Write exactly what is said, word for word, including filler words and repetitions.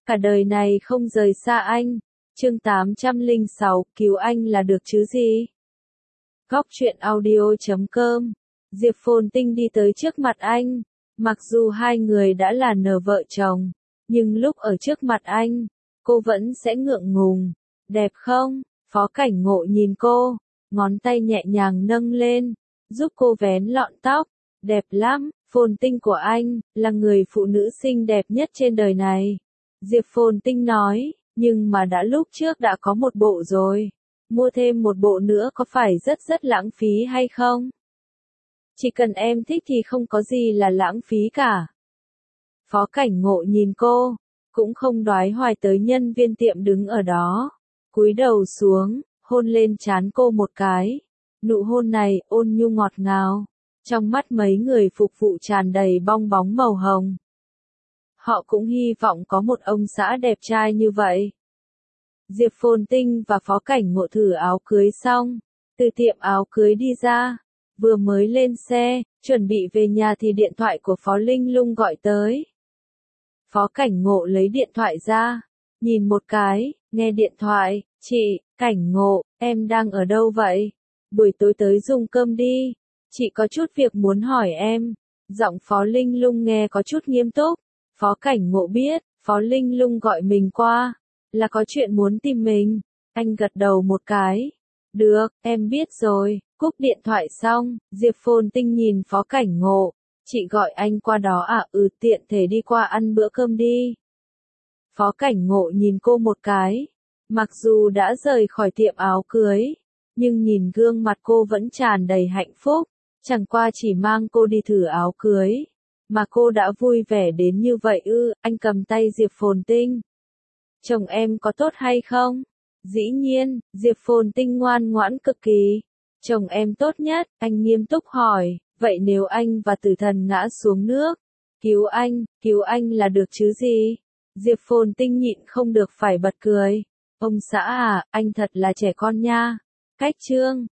cả đời này không rời xa anh. Chương tám trăm lẻ sáu, cứu anh là được chứ gì? Góc truyện audio chấm com. Diệp Phồn Tinh đi tới trước mặt anh. Mặc dù hai người đã là nở vợ chồng, nhưng lúc ở trước mặt anh, cô vẫn sẽ ngượng ngùng. Đẹp không? Phó Cảnh Ngộ nhìn cô, ngón tay nhẹ nhàng nâng lên, giúp cô vén lọn tóc. Đẹp lắm, Phồn Tinh của anh, là người phụ nữ xinh đẹp nhất trên đời này. Diệp Phồn Tinh nói, nhưng mà đã lúc trước đã có một bộ rồi. Mua thêm một bộ nữa có phải rất rất lãng phí hay không? Chỉ cần em thích thì không có gì là lãng phí cả. Phó Cảnh Ngộ nhìn cô, cũng không đoái hoài tới nhân viên tiệm đứng ở đó. Cúi đầu xuống, hôn lên trán cô một cái. Nụ hôn này ôn nhu ngọt ngào. Trong mắt mấy người phục vụ tràn đầy bong bóng màu hồng. Họ cũng hy vọng có một ông xã đẹp trai như vậy. Diệp Phồn Tinh và Phó Cảnh Ngộ thử áo cưới xong, từ tiệm áo cưới đi ra, vừa mới lên xe, chuẩn bị về nhà thì điện thoại của Phó Linh Lung gọi tới. Phó Cảnh Ngộ lấy điện thoại ra, nhìn một cái, nghe điện thoại, chị, Cảnh Ngộ, em đang ở đâu vậy? Buổi tối tới dùng cơm đi, chị có chút việc muốn hỏi em. Giọng Phó Linh Lung nghe có chút nghiêm túc. Phó Cảnh Ngộ biết, Phó Linh Lung gọi mình qua, là có chuyện muốn tìm mình. Anh gật đầu một cái. Được, em biết rồi. Cúp điện thoại xong, Diệp Phồn Tinh nhìn Phó Cảnh Ngộ. Chị gọi anh qua đó à? Ừ, tiện thể đi qua ăn bữa cơm đi. Phó Cảnh Ngộ nhìn cô một cái. Mặc dù đã rời khỏi tiệm áo cưới, nhưng nhìn gương mặt cô vẫn tràn đầy hạnh phúc. Chẳng qua chỉ mang cô đi thử áo cưới, mà cô đã vui vẻ đến như vậy ư? Anh cầm tay Diệp Phồn Tinh. Chồng em có tốt hay không? Dĩ nhiên, Diệp Phồn Tinh ngoan ngoãn cực kỳ. Chồng em tốt nhất, anh nghiêm túc hỏi. Vậy nếu anh và tử thần ngã xuống nước, cứu anh, cứu anh là được chứ gì? Diệp Phồn Tinh nhịn không được phải bật cười. Ông xã à, anh thật là trẻ con nha. Cách chương